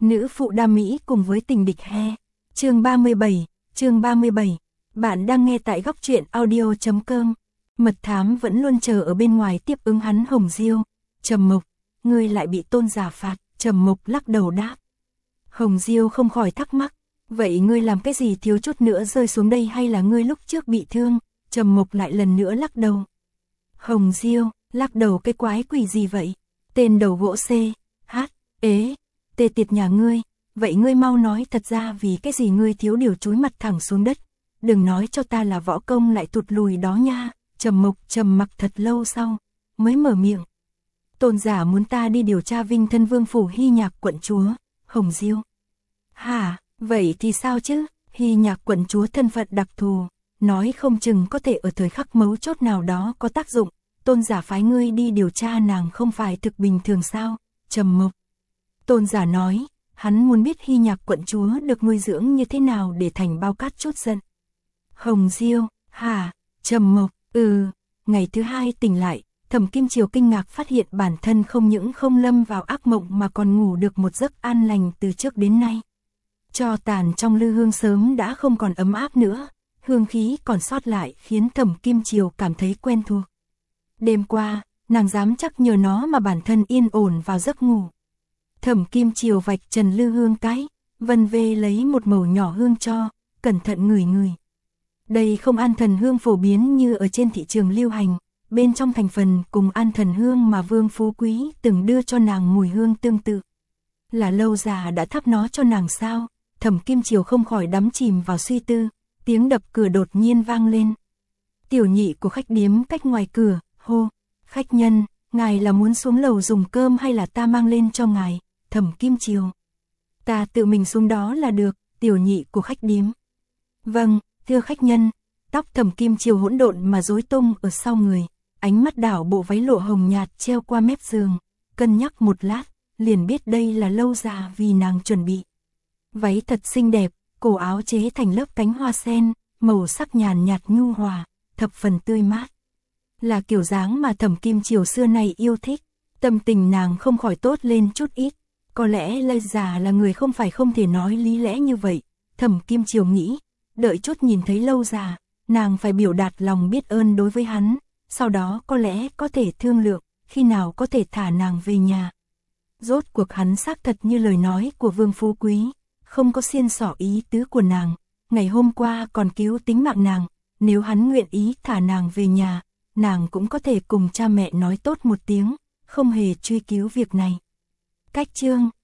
Nữ phụ đa mỹ cùng với tình địch he. Chương 37. Bạn đang nghe tại góc truyện audio.com. Mật thám vẫn luôn chờ ở bên ngoài tiếp ứng hắn. Hồng Diêu, Trầm Mộc, ngươi lại bị Tôn giả phạt. Trầm Mộc lắc đầu đáp. Hồng Diêu không khỏi thắc mắc, vậy ngươi làm cái gì thiếu chút nữa rơi xuống đây, hay là ngươi lúc trước bị thương? Trầm Mộc lại lần nữa lắc đầu. Hồng Diêu, lắc đầu cái quái quỷ gì vậy? Tên đầu gỗ C, H, ế, tê tiệt nhà ngươi, vậy ngươi mau nói thật ra vì cái gì ngươi thiếu điều chúi mặt thẳng xuống đất, đừng nói cho ta là võ công lại tụt lùi đó nha. Trầm Mộc trầm mặc thật lâu sau, mới mở miệng. Tôn giả muốn ta đi điều tra Vinh Thân Vương phủ Hy Nhạc quận chúa. Hồng Diêu. Hả, vậy thì sao chứ? Hy Nhạc quận chúa thân phận đặc thù, nói không chừng có thể ở thời khắc mấu chốt nào đó có tác dụng. Tôn giả phái ngươi đi điều tra nàng không phải thực bình thường sao? Trầm Mộc. Tôn giả nói, hắn muốn biết Hy Nhạc quận chúa được nuôi dưỡng như thế nào để thành bao cát chút giận. Hồng Diêu. Hả? Trầm Mộc. Ngày thứ hai tỉnh lại, Thẩm Kim Chiều kinh ngạc phát hiện bản thân không những không lâm vào ác mộng mà còn ngủ được một giấc an lành từ trước đến nay. Tro tàn trong lư hương sớm đã không còn ấm áp nữa, hương khí còn sót lại khiến Thẩm Kim Chiều cảm thấy quen thuộc. Đêm qua, nàng dám chắc nhờ nó mà bản thân yên ổn vào giấc ngủ. Thẩm Kim Chiều vạch trần lư hương cái, vân vê lấy một mẩu nhỏ hương cho, cẩn thận ngửi ngửi. Đây không an thần hương phổ biến như ở trên thị trường lưu hành, bên trong thành phần cùng an thần hương mà Vương Phú Quý từng đưa cho nàng mùi hương tương tự. Là Lâu già đã thắp nó cho nàng sao? Thẩm Kim Chiều không khỏi đắm chìm vào suy tư, tiếng đập cửa đột nhiên vang lên. Tiểu nhị của khách điếm cách ngoài cửa, hô, khách nhân, ngài là muốn xuống lầu dùng cơm hay là ta mang lên cho ngài? Thẩm Kim Chiều. Ta tự mình xuống đó là được. Tiểu nhị của khách điếm. Vâng, thưa khách nhân. Tóc Thẩm Kim Chiều hỗn độn mà rối tung ở sau người, ánh mắt đảo bộ váy lộ hồng nhạt treo qua mép giường, cân nhắc một lát, liền biết đây là Lâu già vì nàng chuẩn bị. Váy thật xinh đẹp, cổ áo chế thành lớp cánh hoa sen, màu sắc nhàn nhạt nhu hòa, thập phần tươi mát. Là kiểu dáng mà Thẩm Kim Chiều xưa nay yêu thích, tâm tình nàng không khỏi tốt lên chút ít. Có lẽ Lâu già là người không phải không thể nói lý lẽ như vậy, Thẩm Kim Chiều nghĩ, đợi chút nhìn thấy Lâu già, nàng phải biểu đạt lòng biết ơn đối với hắn, sau đó có lẽ có thể thương lượng, khi nào có thể thả nàng về nhà. Rốt cuộc hắn xác thật như lời nói của Vương Phú Quý, không có xiên xỏ ý tứ của nàng, ngày hôm qua còn cứu tính mạng nàng, nếu hắn nguyện ý thả nàng về nhà, nàng cũng có thể cùng cha mẹ nói tốt một tiếng, không hề truy cứu việc này. Cách chương